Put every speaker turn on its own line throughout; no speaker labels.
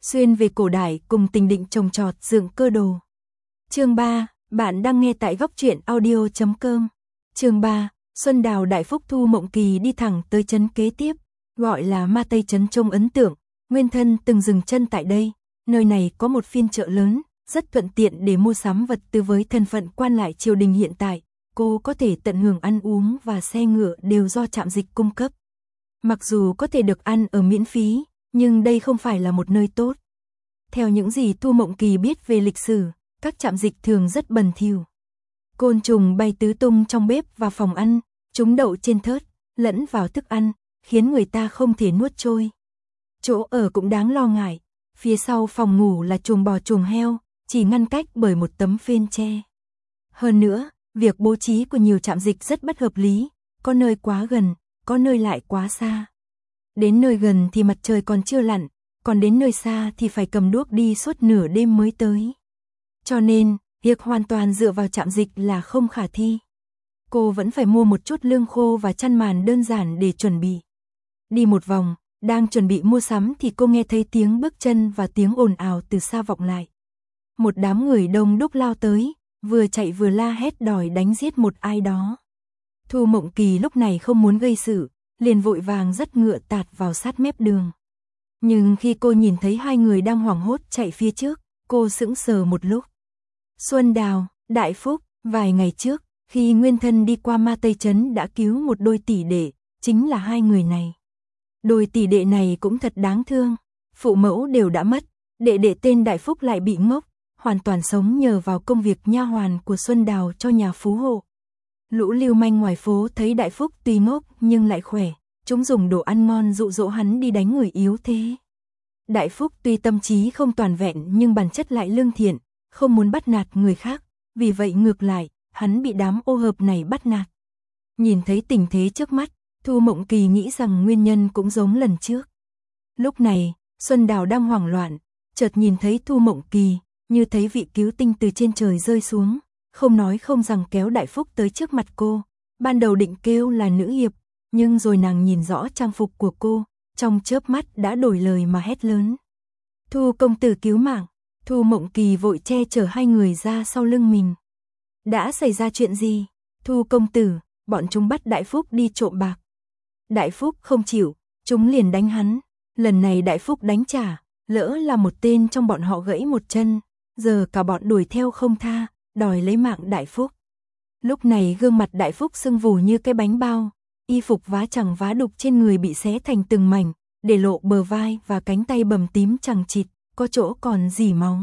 xuyên về cổ đại cùng Tình Định trồng trọt dựng cơ đồ. Chương 3, bạn đang nghe tại góc truyện audio.com. Chương 3, Xuân Đào Đại Phúc Thu Mộng Kỳ đi thẳng tới trấn kế tiếp, gọi là Ma Tây trấn trông ấn tượng, nguyên thân từng dừng chân tại đây, nơi này có một phiên chợ lớn, rất thuận tiện để mua sắm vật tư với thân phận quan lại triều đình hiện tại, cô có thể tận hưởng ăn uống và xe ngựa đều do trạm dịch cung cấp. Mặc dù có thể được ăn ở miễn phí, nhưng đây không phải là một nơi tốt. Theo những gì Thu Mộng Kỳ biết về lịch sử, các trạm dịch thường rất bẩn thỉu. Côn trùng bay tứ tung trong bếp và phòng ăn, chúng đậu trên thớt, lẫn vào thức ăn, khiến người ta không thể nuốt trôi. Chỗ ở cũng đáng lo ngại, phía sau phòng ngủ là chuồng bò chuồng heo, chỉ ngăn cách bởi một tấm phên tre. Hơn nữa, việc bố trí của nhiều trạm dịch rất bất hợp lý, có nơi quá gần, có nơi lại quá xa. Đến nơi gần thì mặt trời còn chưa lặn, còn đến nơi xa thì phải cầm đuốc đi suốt nửa đêm mới tới. Cho nên, việc hoàn toàn dựa vào trạm dịch là không khả thi. Cô vẫn phải mua một chút lương khô và chăn màn đơn giản để chuẩn bị. Đi một vòng, đang chuẩn bị mua sắm thì cô nghe thấy tiếng bước chân và tiếng ồn ào từ xa vọng lại. Một đám người đông đúc lao tới, vừa chạy vừa la hét đòi đánh giết một ai đó. Thu Mộng Kỳ lúc này không muốn gây sự, liền vội vàng dắt ngựa tạt vào sát mép đường. Nhưng khi cô nhìn thấy hai người đang hoảng hốt chạy phía trước, cô sững sờ một lúc. Xuân Đào, Đại Phúc, vài ngày trước, khi nguyên thân đi qua Ma Tây trấn đã cứu một đôi tỷ đệ, chính là hai người này. Đôi tỷ đệ này cũng thật đáng thương, phụ mẫu đều đã mất, đệ đệ tên Đại Phúc lại bị ngốc, hoàn toàn sống nhờ vào công việc nha hoàn của Xuân Đào cho nhà phú hộ. Lũ lưu manh ngoài phố thấy Đại Phúc tuy ngốc nhưng lại khỏe, chúng dùng đồ ăn ngon dụ dỗ hắn đi đánh người yếu thế. Đại Phúc tuy tâm trí không toàn vẹn nhưng bản chất lại lương thiện, không muốn bắt nạt người khác, vì vậy ngược lại, hắn bị đám ô hợp này bắt nạt. Nhìn thấy tình thế trước mắt, Thu Mộng Kỳ nghĩ rằng nguyên nhân cũng giống lần trước. Lúc này, Xuân Đào đang hoảng loạn, chợt nhìn thấy Thu Mộng Kỳ, như thấy vị cứu tinh từ trên trời rơi xuống, không nói không rằng kéo Đại Phúc tới trước mặt cô. Ban đầu định kêu là nữ hiệp, nhưng rồi nàng nhìn rõ trang phục của cô, trong chớp mắt đã đổi lời mà hét lớn. Thu công tử cứu mạng. Thu Mộng Kỳ vội che chở hai người ra sau lưng mình. Đã xảy ra chuyện gì? Thu công tử, bọn chúng bắt Đại Phúc đi trộm bạc. Đại Phúc không chịu, chúng liền đánh hắn. Lần này Đại Phúc đánh trả, lỡ là một tên trong bọn họ gãy một chân, giờ cả bọn đuổi theo không tha, đòi lấy mạng Đại Phúc. Lúc này gương mặt Đại Phúc sưng vù như cái bánh bao, y phục vá chẳng vá đục trên người bị xé thành từng mảnh, để lộ bờ vai và cánh tay bầm tím chằng chịt, có chỗ còn rỉ máu.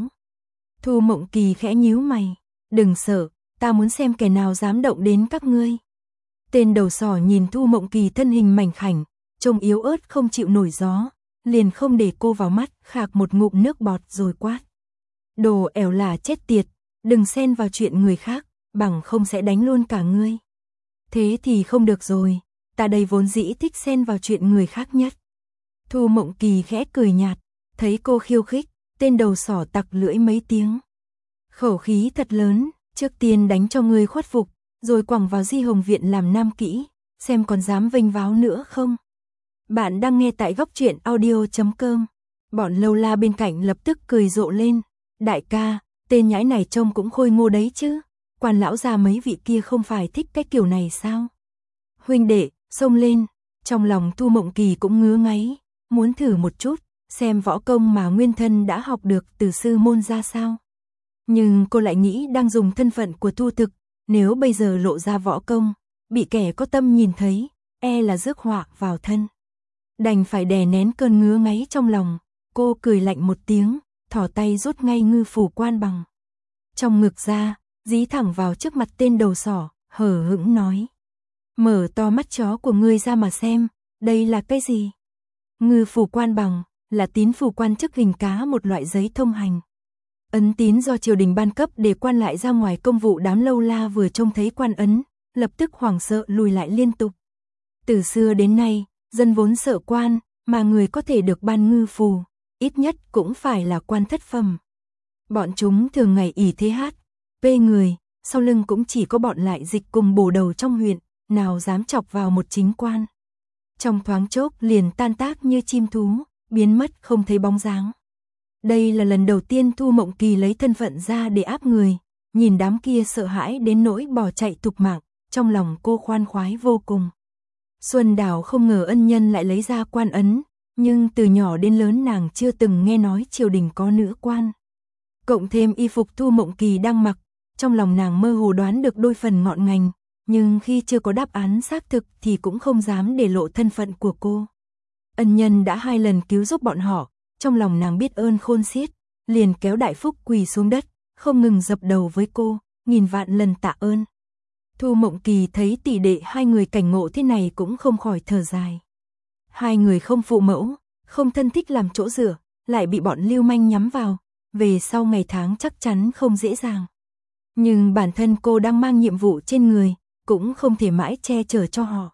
Thu Mộng Kỳ khẽ nhíu mày, đừng sợ, ta muốn xem kẻ nào dám động đến các ngươi. Tên đầu sỏ nhìn Thu Mộng Kỳ thân hình mảnh khảnh, trông yếu ớt không chịu nổi gió, liền không để cô vào mắt, khạc một ngụm nước bọt rồi quát. Đồ ẻo lả chết tiệt, đừng xen vào chuyện người khác, bằng không sẽ đánh luôn cả ngươi. Thế thì không được rồi, ta đây vốn dĩ thích xen vào chuyện người khác nhất. Thu Mộng Kỳ khẽ cười nhạt, thấy cô khiêu khích, tên đầu sỏ tặc lưỡi mấy tiếng. Khẩu khí thật lớn, trước tiên đánh cho ngươi khuất phục, rồi quẳng vào Di Hồng Viện làm nam kỹ, xem còn dám vênh váo nữa không. Bạn đang nghe tại góc truyện audio.com. Bọn lâu la bên cạnh lập tức cười rộ lên. Đại ca, tên nhãi này trông cũng khôi ngô đấy chứ. Quan lão già mấy vị kia không phải thích cái kiểu này sao? Huynh đệ, xông lên. Trong lòng Thu Mộng Kỳ cũng ngứa ngáy, muốn thử một chút, xem võ công mà nguyên thân đã học được từ sư môn ra sao. Nhưng cô lại nghĩ đang dùng thân phận của Thu Thực, nếu bây giờ lộ ra võ công, bị kẻ có tâm nhìn thấy, e là rước họa vào thân. Đành phải đè nén cơn ngứa ngáy trong lòng, cô cười lạnh một tiếng, thỏ tay rút ngay ngư phủ quan bằng. Trong ngực ra, dí thẳng vào trước mặt tên đầu sỏ, hờ hững nói. Mở to mắt chó của ngươi ra mà xem, đây là cái gì? Ngư phủ quan bằng, là tín phủ quan chức hình cá, một loại giấy thông hành. Ấn tín do triều đình ban cấp để quan lại ra ngoài công vụ. Đám lâu la vừa trông thấy quan ấn, lập tức hoảng sợ lùi lại liên tục. Từ xưa đến nay, dân vốn sợ quan, mà người có thể được ban ngư phù, ít nhất cũng phải là quan thất phẩm. Bọn chúng thường ngày ỷ thế hát, pê người, sau lưng cũng chỉ có bọn lại dịch cùng bổ đầu trong huyện, nào dám chọc vào một chính quan. Trong thoáng chốc liền tan tác như chim thú, biến mất không thấy bóng dáng. Đây là lần đầu tiên Thu Mộng Kỳ lấy thân phận ra để áp người, nhìn đám kia sợ hãi đến nỗi bỏ chạy thục mạng, trong lòng cô khoan khoái vô cùng. Xuân Đào không ngờ ân nhân lại lấy ra quan ấn, nhưng từ nhỏ đến lớn nàng chưa từng nghe nói triều đình có nữ quan. Cộng thêm y phục Thu Mộng Kỳ đang mặc, trong lòng nàng mơ hồ đoán được đôi phần ngọn ngành, nhưng khi chưa có đáp án xác thực thì cũng không dám để lộ thân phận của cô. Ân nhân đã 2 lần cứu giúp bọn họ, trong lòng nàng biết ơn khôn xiết, liền kéo Đại Phúc quỳ xuống đất, không ngừng dập đầu với cô, nghìn vạn lần tạ ơn. Thu Mộng Kỳ thấy tỷ đệ 2 người cảnh ngộ thế này cũng không khỏi thở dài. 2 người không phụ mẫu, không thân thích làm chỗ dựa, lại bị bọn lưu manh nhắm vào, về sau ngày tháng chắc chắn không dễ dàng. Nhưng bản thân cô đang mang nhiệm vụ trên người, cũng không thể mãi che chở cho họ.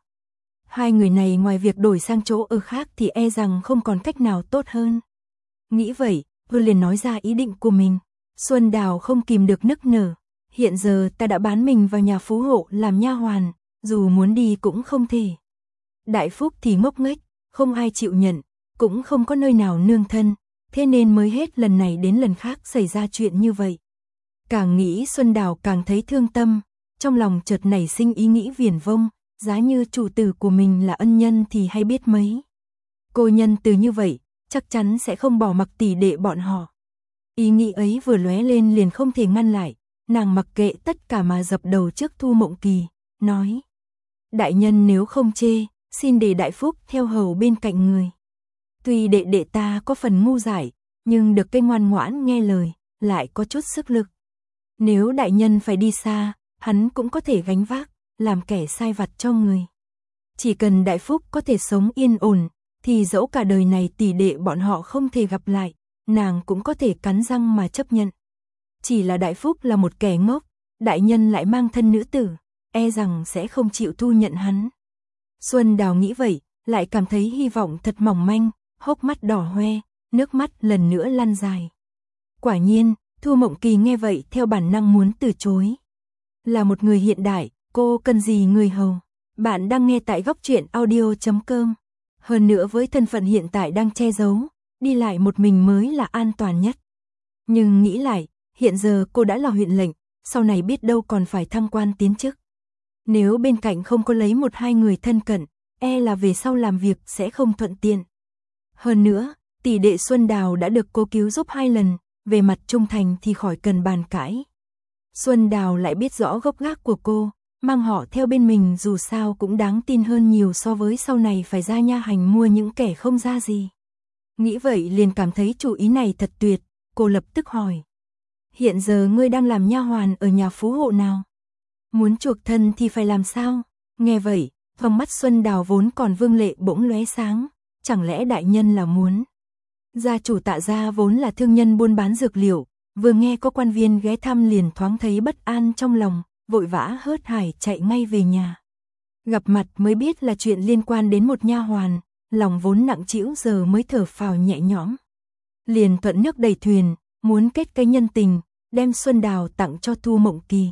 2 người này ngoài việc đổi sang chỗ ở khác thì e rằng không còn cách nào tốt hơn. Nghĩ vậy, cô liền nói ra ý định của mình. Xuân Đào không kìm được nức nở. Hiện giờ ta đã bán mình vào nhà phú hộ làm nha hoàn, dù muốn đi cũng không thể. Đại Phúc thì ngốc nghếch, không ai chịu nhận, cũng không có nơi nào nương thân, thế nên mới hết lần này đến lần khác xảy ra chuyện như vậy. Càng nghĩ Xuân Đào càng thấy thương tâm, trong lòng chợt nảy sinh ý nghĩ viển vông, giá như chủ tử của mình là ân nhân thì hay biết mấy. Cô nhân từ như vậy, chắc chắn sẽ không bỏ mặc tỷ đệ bọn họ. Ý nghĩ ấy vừa lóe lên liền không thể ngăn lại, nàng mặc kệ tất cả mà dập đầu trước Thu Mộng Kỳ, nói: đại nhân nếu không chê, xin để Đại Phúc theo hầu bên cạnh người. Tuy đệ đệ ta có phần ngu dại, nhưng được cái ngoan ngoãn nghe lời, lại có chút sức lực. Nếu đại nhân phải đi xa, hắn cũng có thể gánh vác, làm kẻ sai vặt cho người. Chỉ cần Đại Phúc có thể sống yên ổn, thì dẫu cả đời này tỷ đệ bọn họ không thể gặp lại, nàng cũng có thể cắn răng mà chấp nhận. Chỉ là Đại Phúc là một kẻ ngốc, đại nhân lại mang thân nữ tử, e rằng sẽ không chịu thu nhận hắn. Xuân Đào nghĩ vậy, lại cảm thấy hy vọng thật mỏng manh, hốc mắt đỏ hoe, nước mắt lần nữa lăn dài. Quả nhiên, Thu Mộng Kỳ nghe vậy theo bản năng muốn từ chối. Là một người hiện đại, cô cần gì người hầu. Bạn đang nghe tại Góc Truyện Audio.com. Hơn nữa với thân phận hiện tại đang che giấu, đi lại một mình mới là an toàn nhất. Nhưng nghĩ lại, hiện giờ cô đã là huyện lệnh, sau này biết đâu còn phải thăng quan tiến chức. Nếu bên cạnh không có lấy 1-2 người thân cận, e là về sau làm việc sẽ không thuận tiện. Hơn nữa, tỷ đệ Xuân Đào đã được cô cứu giúp 2 lần, về mặt trung thành thì khỏi cần bàn cãi. Xuân Đào lại biết rõ gốc gác của cô, mang họ theo bên mình dù sao cũng đáng tin hơn nhiều so với sau này phải ra nha hành mua những kẻ không ra gì. Nghĩ vậy liền cảm thấy chủ ý này thật tuyệt, cô lập tức hỏi: hiện giờ ngươi đang làm nha hoàn ở nhà phú hộ nào? Muốn chuộc thân thì phải làm sao? Nghe vậy, trong mắt Xuân Đào vốn còn vương lệ bỗng lóe sáng, chẳng lẽ đại nhân là muốn? Gia chủ Tạ gia vốn là thương nhân buôn bán dược liệu, vừa nghe có quan viên ghé thăm liền thoáng thấy bất an trong lòng, vội vã hớt hải chạy ngay về nhà. Gặp mặt mới biết là chuyện liên quan đến một nha hoàn, lòng vốn nặng trĩu giờ mới thở phào nhẹ nhõm. Liền thuận nước đẩy thuyền, muốn kết cái nhân tình, đem Xuân Đào tặng cho Thu Mộng Kỳ.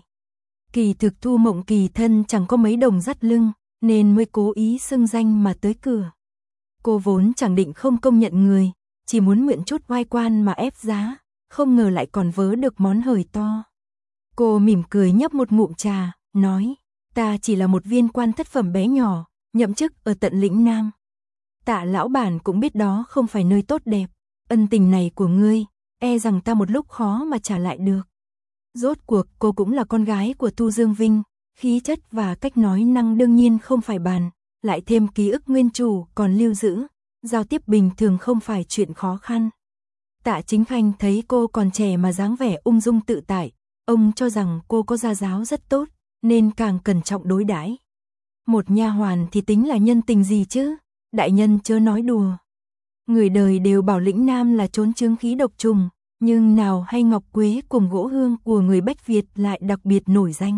Kỳ thực Thu Mộng Kỳ thân chẳng có mấy đồng dắt lưng, nên mới cố ý xưng danh mà tới cửa. Cô vốn chẳng định không công nhận người, chỉ muốn mượn chút oai quan mà ép giá, không ngờ lại còn vớ được món hời to. Cô mỉm cười nhấp một ngụm trà, nói: ta chỉ là một viên quan thất phẩm bé nhỏ, nhậm chức ở tận lĩnh Nam. Tạ lão bản cũng biết đó không phải nơi tốt đẹp, ân tình này của ngươi, e rằng ta một lúc khó mà trả lại được. Rốt cuộc cô cũng là con gái của Tu Dương Vinh, khí chất và cách nói năng đương nhiên không phải bàn, lại thêm ký ức nguyên chủ còn lưu giữ, giao tiếp bình thường không phải chuyện khó khăn. Tạ Chính Khanh thấy cô còn trẻ mà dáng vẻ ung dung tự tại, ông cho rằng cô có gia giáo rất tốt, nên càng cẩn trọng đối đãi. Một nha hoàn thì tính là nhân tình gì chứ, đại nhân chớ nói đùa. Người đời đều bảo lĩnh Nam là trốn chướng khí độc trùng, nhưng nào hay ngọc quế cùng gỗ hương của người Bách Việt lại đặc biệt nổi danh.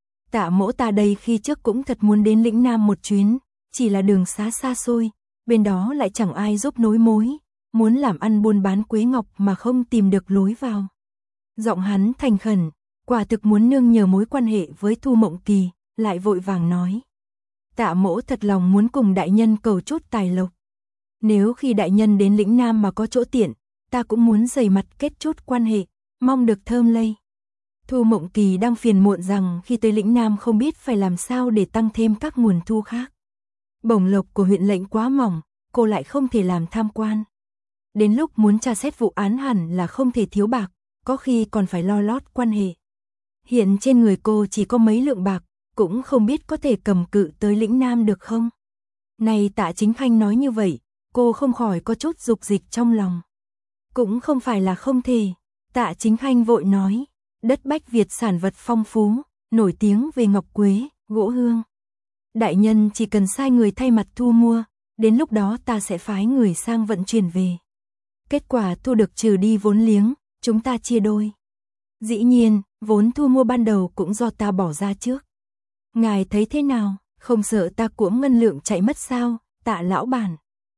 Tạ mỗ ta đây khi trước cũng thật muốn đến lĩnh Nam một chuyến, chỉ là đường xá xa xôi, bên đó lại chẳng ai giúp nối mối, muốn làm ăn buôn bán quế ngọc mà không tìm được lối vào. Giọng hắn thành khẩn, quả thực muốn nương nhờ mối quan hệ với Thu Mộng Kỳ, lại vội vàng nói: tạ mỗ thật lòng muốn cùng đại nhân cầu chút tài lộc. Nếu khi đại nhân đến lĩnh Nam mà có chỗ tiện, ta cũng muốn dày mặt kết chút quan hệ, mong được thơm lây. Thu Mộng Kỳ đang phiền muộn rằng khi tới lĩnh Nam không biết phải làm sao để tăng thêm các nguồn thu khác. Bổng lộc của huyện lệnh quá mỏng, cô lại không thể làm tham quan. Đến lúc muốn tra xét vụ án hẳn là không thể thiếu bạc, có khi còn phải lo lót quan hệ. Hiện trên người cô chỉ có mấy lượng bạc, cũng không biết có thể cầm cự tới lĩnh Nam được không. Này Tạ Chính Khanh nói như vậy, cô không khỏi có chút dục dịch trong lòng. Cũng không phải là không thể, Tạ Chính Khanh vội nói, đất Bách Việt sản vật phong phú, nổi tiếng về ngọc quế, gỗ hương. Đại nhân chỉ cần sai người thay mặt thu mua, đến lúc đó ta sẽ phái người sang vận chuyển về. Kết quả thu được trừ đi vốn liếng, chúng ta chia đôi. Dĩ nhiên, vốn thu mua ban đầu cũng do ta bỏ ra trước. Ngài thấy thế nào, không sợ ta cuỗm ngân lượng chạy mất sao, Tạ lão bản.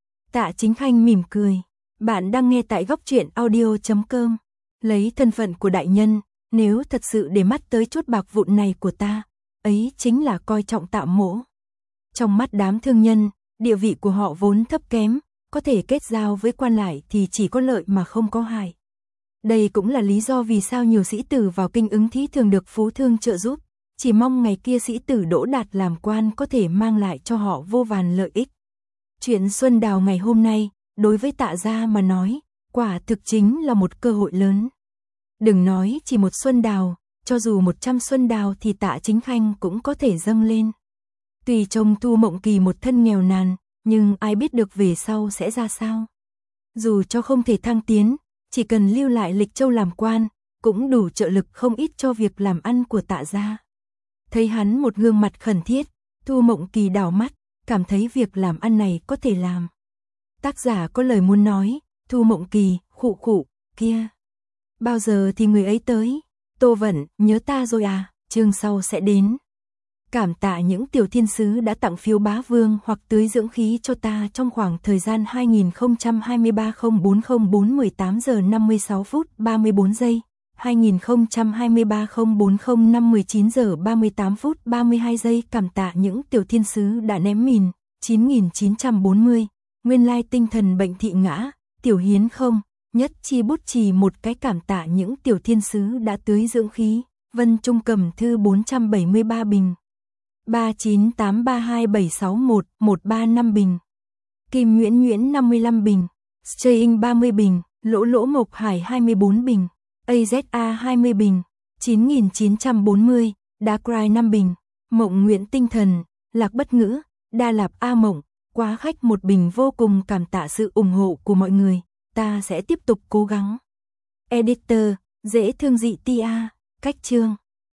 Tạ Chính Khanh mỉm cười, bạn đang nghe tại góc truyện audio.com. Lấy thân phận của đại nhân, nếu thật sự để mắt tới chút bạc vụn này của ta, ấy chính là coi trọng Tạ mỗ. Trong mắt đám thương nhân, địa vị của họ vốn thấp kém, có thể kết giao với quan lại thì chỉ có lợi mà không có hại. Đây cũng là lý do vì sao nhiều sĩ tử vào kinh ứng thí thường được phú thương trợ giúp, chỉ mong ngày kia sĩ tử đỗ đạt làm quan có thể mang lại cho họ vô vàn lợi ích. Chuyện Xuân Đào ngày hôm nay, đối với Tạ gia mà nói, quả thực chính là một cơ hội lớn. Đừng nói chỉ một Xuân Đào, cho dù 100 Xuân Đào thì Tạ Chính Khanh cũng có thể dâng lên. Tuy trông Thu Mộng Kỳ một thân nghèo nàn, nhưng ai biết được về sau sẽ ra sao. Dù cho không thể thăng tiến, chỉ cần lưu lại Lịch Châu làm quan, cũng đủ trợ lực không ít cho việc làm ăn của Tạ gia. Thấy hắn một gương mặt khẩn thiết, Thu Mộng Kỳ đảo mắt, cảm thấy việc làm ăn này có thể làm. Tác giả có lời muốn nói, Thu Mộng Kỳ, khụ khụ, kia. Bao giờ thì người ấy tới? Tô Vận, nhớ ta rồi à, chương sau sẽ đến. Cảm tạ những tiểu thiên sứ đã tặng phiếu bá vương hoặc tưới dưỡng khí cho ta trong khoảng thời gian 2023-04-04 18 giờ 56 phút 34 giây, 2023-04-05 19 giờ 38 phút 32 giây. Cảm tạ những tiểu thiên sứ đã ném mìn, 9940, nguyên lai tinh thần bệnh thị ngã, tiểu hiến không, nhất chi bút chì một cái. Cảm tạ những tiểu thiên sứ đã tưới dưỡng khí, Vân Trung Cầm Thư 473 bình. 39832761 135 bình. Kim Nguyễn Nguyễn 55 bình. Straying 30 bình. Lỗ Lỗ Mộc Hải 24 bình. AZA 20 bình. 9940. Đá Cry 5 bình. Mộng Nguyện Tinh Thần. Lạc Bất Ngữ. Đa Lạp A Mộng. Quá khách 1 bình. Vô cùng cảm tạ sự ủng hộ của mọi người. Ta sẽ tiếp tục cố gắng. Editor. Dễ thương dị tia. Cách chương.